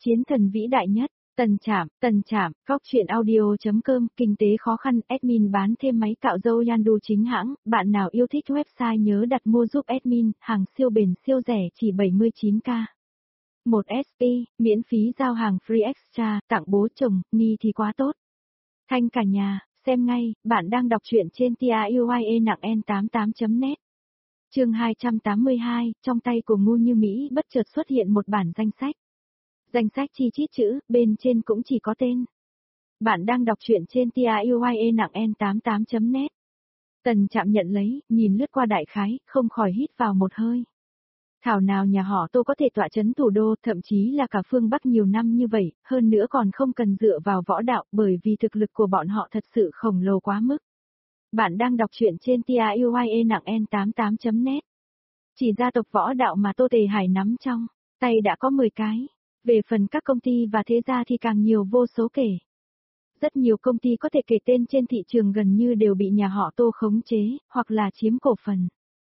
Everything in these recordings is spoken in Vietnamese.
Chiến thần vĩ đại nhất, Tần Trạm, góc truyện audio.com, kinh tế khó khăn, admin bán thêm máy cạo râu Yandu chính hãng, bạn nào yêu thích website nhớ đặt mua giúp admin, hàng siêu bền siêu rẻ chỉ 79k. 1 SP, miễn phí giao hàng free extra, tặng bố chồng, ni thì quá tốt. Thanh cả nhà, xem ngay, bạn đang đọc truyện trên TIUYE nặng N88.net. Chương 282, trong tay của ngu như Mỹ bất chợt xuất hiện một bản danh sách. Danh sách chi chít chữ, bên trên cũng chỉ có tên. Bạn đang đọc truyện trên TIUYE nặng N88.net. Tần Trạm nhận lấy, nhìn lướt qua đại khái, không khỏi hít vào một hơi. Thảo nào nhà họ Tô có thể tọa chấn thủ đô, thậm chí là cả phương Bắc nhiều năm như vậy, hơn nữa còn không cần dựa vào võ đạo bởi vì thực lực của bọn họ thật sự khổng lồ quá mức. Bạn đang đọc truyện trên TIUYE nặng N88.net. Chỉ gia tộc võ đạo mà Tô Tề Hải nắm trong tay đã có 10 cái. Về phần các công ty và thế gia thì càng nhiều vô số kể. Rất nhiều công ty có thể kể tên trên thị trường gần như đều bị nhà họ Tô khống chế, hoặc là chiếm cổ phần.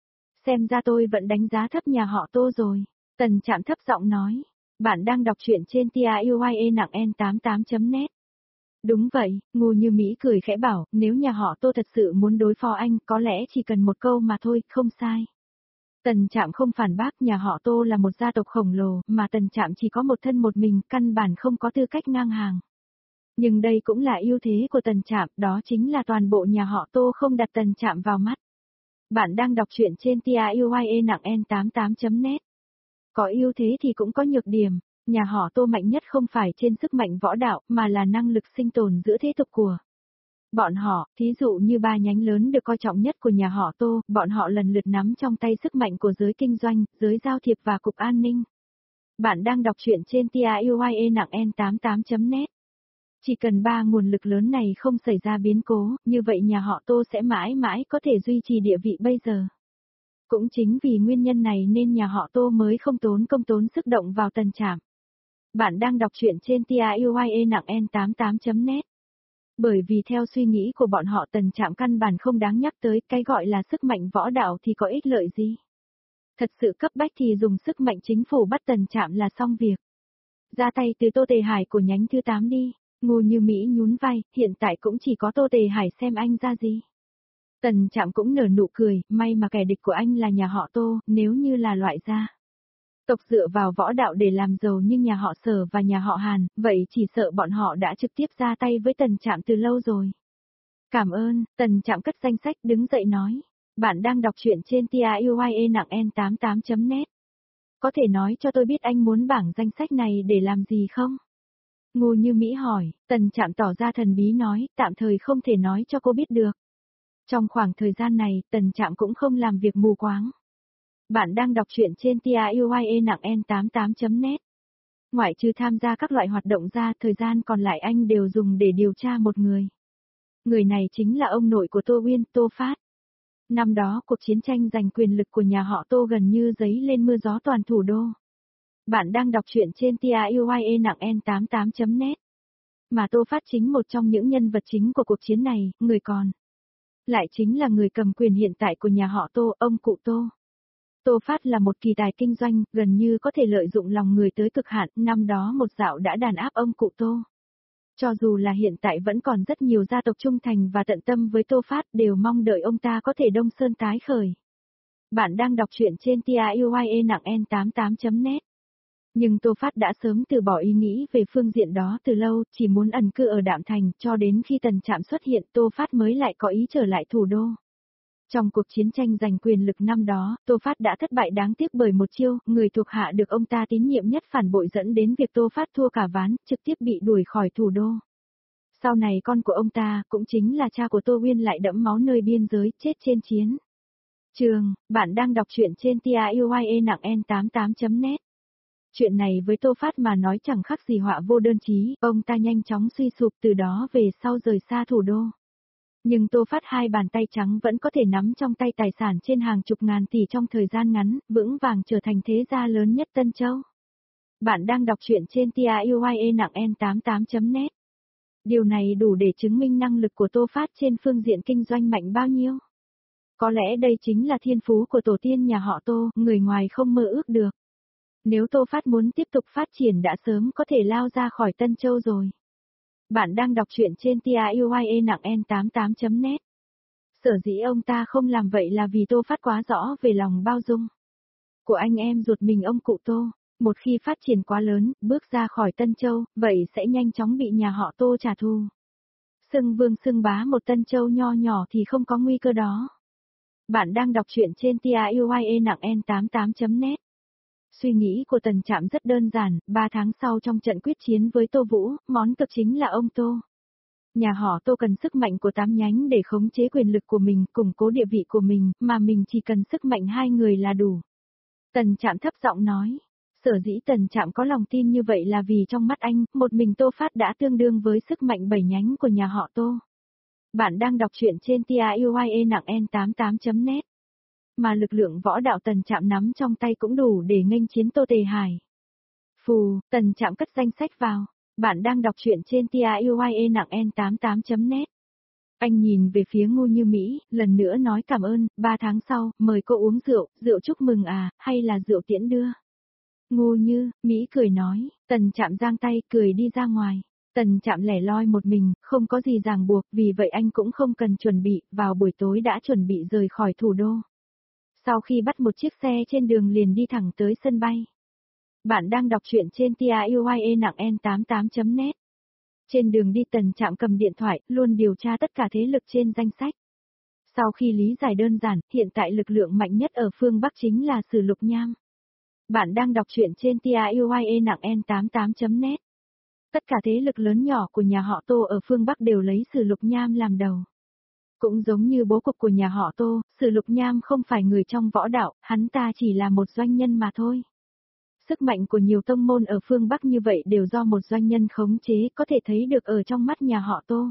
Xem ra tôi vẫn đánh giá thấp nhà họ Tô rồi. Tần Trạm thấp giọng nói. Bạn đang đọc truyện trên TIUYE nặng N88.net. Đúng vậy, ngu như Mỹ cười khẽ bảo, nếu nhà họ Tô thật sự muốn đối phó anh, có lẽ chỉ cần một câu mà thôi, không sai. Tần Trạm không phản bác, nhà họ Tô là một gia tộc khổng lồ, mà Tần Trạm chỉ có một thân một mình, căn bản không có tư cách ngang hàng. Nhưng đây cũng là ưu thế của Tần Trạm, đó chính là toàn bộ nhà họ Tô không đặt Tần Trạm vào mắt. Bạn đang đọc truyện trên TIUYE nặng N88.net. Có ưu thế thì cũng có nhược điểm, nhà họ Tô mạnh nhất không phải trên sức mạnh võ đạo, mà là năng lực sinh tồn giữa thế tục của bọn họ, thí dụ như ba nhánh lớn được coi trọng nhất của nhà họ Tô, bọn họ lần lượt nắm trong tay sức mạnh của giới kinh doanh, giới giao thiệp và cục an ninh. Bạn đang đọc truyện trên TIUYE nặng N88.net. Chỉ cần ba nguồn lực lớn này không xảy ra biến cố, như vậy nhà họ Tô sẽ mãi mãi có thể duy trì địa vị bây giờ. Cũng chính vì nguyên nhân này nên nhà họ Tô mới không tốn công tốn sức động vào Tần Trạm. Bạn đang đọc truyện trên TIUYE nặng N88.net. Bởi vì theo suy nghĩ của bọn họ Tần Trạm căn bản không đáng nhắc tới, cái gọi là sức mạnh võ đạo thì có ích lợi gì. Thật sự cấp bách thì dùng sức mạnh chính phủ bắt Tần Trạm là xong việc. Ra tay từ Tô Tề Hải của nhánh thứ 8 đi, ngu như Mỹ nhún vai, hiện tại cũng chỉ có Tô Tề Hải xem anh ra gì. Tần Trạm cũng nở nụ cười, may mà kẻ địch của anh là nhà họ Tô, nếu như là loại gia tộc dựa vào võ đạo để làm giàu như nhà họ Sở và nhà họ Hàn, vậy chỉ sợ bọn họ đã trực tiếp ra tay với Tần Trạm từ lâu rồi. Cảm ơn, Tần Trạm cất danh sách đứng dậy nói. Bạn đang đọc truyện trên TIUYE nặng N88.net. Có thể nói cho tôi biết anh muốn bảng danh sách này để làm gì không? Ngu như Mỹ hỏi, Tần Trạm tỏ ra thần bí nói, tạm thời không thể nói cho cô biết được. Trong khoảng thời gian này, Tần Trạm cũng không làm việc mù quáng. Bạn đang đọc truyện trên TIUYE nặng N88.net. Ngoại trừ tham gia các loại hoạt động ra, thời gian còn lại anh đều dùng để điều tra một người. Người này chính là ông nội của Tô Uyên, Tô Phát. Năm đó cuộc chiến tranh giành quyền lực của nhà họ Tô gần như giấy lên mưa gió toàn thủ đô. Bạn đang đọc truyện trên TIUYE nặng N88.net. Mà Tô Phát chính một trong những nhân vật chính của cuộc chiến này, người còn lại chính là người cầm quyền hiện tại của nhà họ Tô, ông cụ Tô. Tô Phát là một kỳ tài kinh doanh, gần như có thể lợi dụng lòng người tới cực hạn, năm đó một dạo đã đàn áp ông cụ Tô. Cho dù là hiện tại vẫn còn rất nhiều gia tộc trung thành và tận tâm với Tô Phát đều mong đợi ông ta có thể đông sơn tái khởi. Bạn đang đọc truyện trên TIUYE nặng N88.net. Nhưng Tô Phát đã sớm từ bỏ ý nghĩ về phương diện đó từ lâu, chỉ muốn ẩn cư ở Đạm Thành, cho đến khi Tần Trạm xuất hiện Tô Phát mới lại có ý trở lại thủ đô. Trong cuộc chiến tranh giành quyền lực năm đó, Tô Phát đã thất bại đáng tiếc bởi một chiêu, người thuộc hạ được ông ta tín nhiệm nhất phản bội dẫn đến việc Tô Phát thua cả ván, trực tiếp bị đuổi khỏi thủ đô. Sau này con của ông ta, cũng chính là cha của Tô Uyên lại đẫm máu nơi biên giới, chết trên chiến trường. Bạn đang đọc truyện trên TIUYE nặng N88.net. Chuyện này với Tô Phát mà nói chẳng khác gì họa vô đơn chí, ông ta nhanh chóng suy sụp từ đó về sau rời xa thủ đô. Nhưng Tô Phát hai bàn tay trắng vẫn có thể nắm trong tay tài sản trên hàng chục ngàn tỷ trong thời gian ngắn, vững vàng trở thành thế gia lớn nhất Tân Châu. Bạn đang đọc truyện trên TIUYE nặng N88.net. Điều này đủ để chứng minh năng lực của Tô Phát trên phương diện kinh doanh mạnh bao nhiêu. Có lẽ đây chính là thiên phú của tổ tiên nhà họ Tô, người ngoài không mơ ước được. Nếu Tô Phát muốn tiếp tục phát triển đã sớm có thể lao ra khỏi Tân Châu rồi. Bạn đang đọc truyện trên TIUYE nặng N88.net. Sở dĩ ông ta không làm vậy là vì Tô Phát quá rõ về lòng bao dung của anh em ruột mình ông cụ Tô. Một khi phát triển quá lớn, bước ra khỏi Tân Châu, vậy sẽ nhanh chóng bị nhà họ Tô trả thù. Xưng vương xưng bá một Tân Châu nho nhỏ thì không có nguy cơ đó. Bạn đang đọc truyện trên TIUYE nặng N88.net. Suy nghĩ của Tần Trạm rất đơn giản, 3 tháng sau trong trận quyết chiến với Tô Vũ, món cực chính là ông Tô. Nhà họ Tô cần sức mạnh của 8 nhánh để khống chế quyền lực của mình, củng cố địa vị của mình, mà mình chỉ cần sức mạnh 2 người là đủ. Tần Trạm thấp giọng nói. Sở dĩ Tần Trạm có lòng tin như vậy là vì trong mắt anh, một mình Tô Phát đã tương đương với sức mạnh 7 nhánh của nhà họ Tô. Bạn đang đọc truyện trên TIUYE nặng N88.net. Mà lực lượng võ đạo Tần Trạm nắm trong tay cũng đủ để nghênh chiến Tô Tề Hải. Phù, Tần Trạm cất danh sách vào. Bạn đang đọc truyện trên TIUYE nặng N88.net. Anh nhìn về phía Ngô Như Mỹ, lần nữa nói cảm ơn, 3 tháng sau, mời cô uống rượu, rượu chúc mừng à, hay là rượu tiễn đưa. Ngô Như, Mỹ cười nói, Tần Trạm giang tay cười đi ra ngoài. Tần Trạm lẻ loi một mình, không có gì ràng buộc, vì vậy anh cũng không cần chuẩn bị, vào buổi tối đã chuẩn bị rời khỏi thủ đô. Sau khi bắt một chiếc xe trên đường liền đi thẳng tới sân bay. Bạn đang đọc truyện trên TIUYE nặng N88.net. Trên đường đi Tần Trạm cầm điện thoại, luôn điều tra tất cả thế lực trên danh sách. Sau khi lý giải đơn giản, hiện tại lực lượng mạnh nhất ở phương Bắc chính là Sử Lục Nham. Bạn đang đọc truyện trên TIUYE nặng N88.net. Tất cả thế lực lớn nhỏ của nhà họ Tô ở phương Bắc đều lấy Sử Lục Nham làm đầu. Cũng giống như bố cục của nhà họ Tô, Sử Lục Nham không phải người trong võ đạo, hắn ta chỉ là một doanh nhân mà thôi. Sức mạnh của nhiều tông môn ở phương Bắc như vậy đều do một doanh nhân khống chế, có thể thấy được ở trong mắt nhà họ Tô.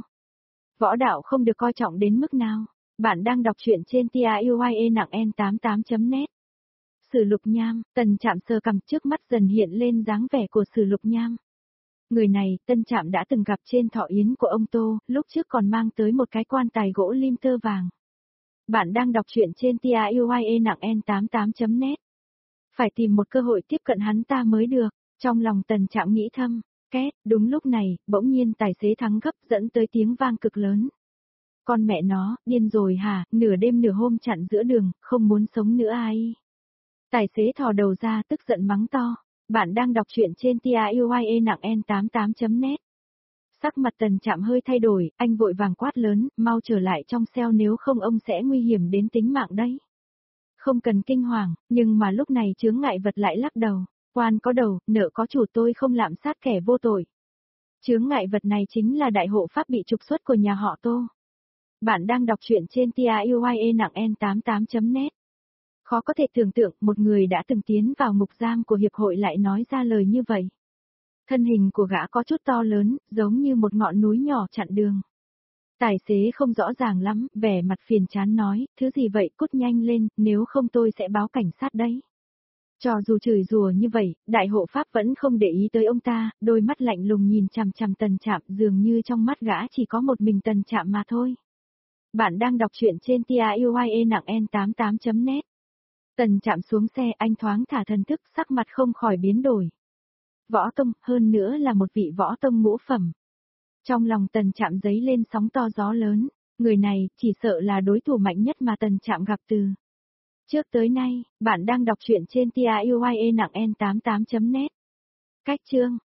Võ đạo không được coi trọng đến mức nào. Bạn đang đọc truyện trên TIUYE nặng N88.net. Sử Lục Nham, Tần Trạm sờ cằm, trước mắt dần hiện lên dáng vẻ của Sử Lục Nham. Người này, Tân Trạm đã từng gặp trên thọ yến của ông Tô, lúc trước còn mang tới một cái quan tài gỗ lim tơ vàng. Bạn đang đọc truyện trên TIUYE nặng N88.net. Phải tìm một cơ hội tiếp cận hắn ta mới được, trong lòng Tần Trạm nghĩ thầm. Két, đúng lúc này, bỗng nhiên tài xế thắng gấp dẫn tới tiếng vang cực lớn. Con mẹ nó, điên rồi hả, nửa đêm nửa hôm chặn giữa đường, không muốn sống nữa ai. Tài xế thò đầu ra tức giận mắng to. Bạn đang đọc truyện trên TIUYE nặng N88.net. Sắc mặt Tần Trạm hơi thay đổi, anh vội vàng quát lớn, mau trở lại trong cell nếu không ông sẽ nguy hiểm đến tính mạng đấy. Không cần kinh hoàng, nhưng mà lúc này chướng ngại vật lại lắc đầu. Quan có đầu, nợ có chủ, tôi không lạm sát kẻ vô tội. Chướng ngại vật này chính là đại hộ pháp bị trục xuất của nhà họ Tô. Bạn đang đọc truyện trên TIUYE nặng N88.net. Khó có thể tưởng tượng một người đã từng tiến vào ngục giam của hiệp hội lại nói ra lời như vậy. Thân hình của gã có chút to lớn, giống như một ngọn núi nhỏ chặn đường. Tài xế không rõ ràng lắm, vẻ mặt phiền chán nói, thứ gì vậy, cút nhanh lên, nếu không tôi sẽ báo cảnh sát đấy. Cho dù chửi rủa như vậy, đại hộ pháp vẫn không để ý tới ông ta, đôi mắt lạnh lùng nhìn chằm chằm Tần Trạm, dường như trong mắt gã chỉ có một mình Tần Trạm mà thôi. Bạn đang đọc truyện trên TIUYE nặng N88.net. Tần Trạm xuống xe, anh thoáng thả thần thức, sắc mặt không khỏi biến đổi. Võ tông, hơn nữa là một vị võ tông ngũ phẩm. Trong lòng Tần Trạm dấy lên sóng to gió lớn, người này chỉ sợ là đối thủ mạnh nhất mà Tần Trạm gặp từ trước tới nay. Bạn đang đọc truyện trên TIUYE nặng N88.net. Cách chương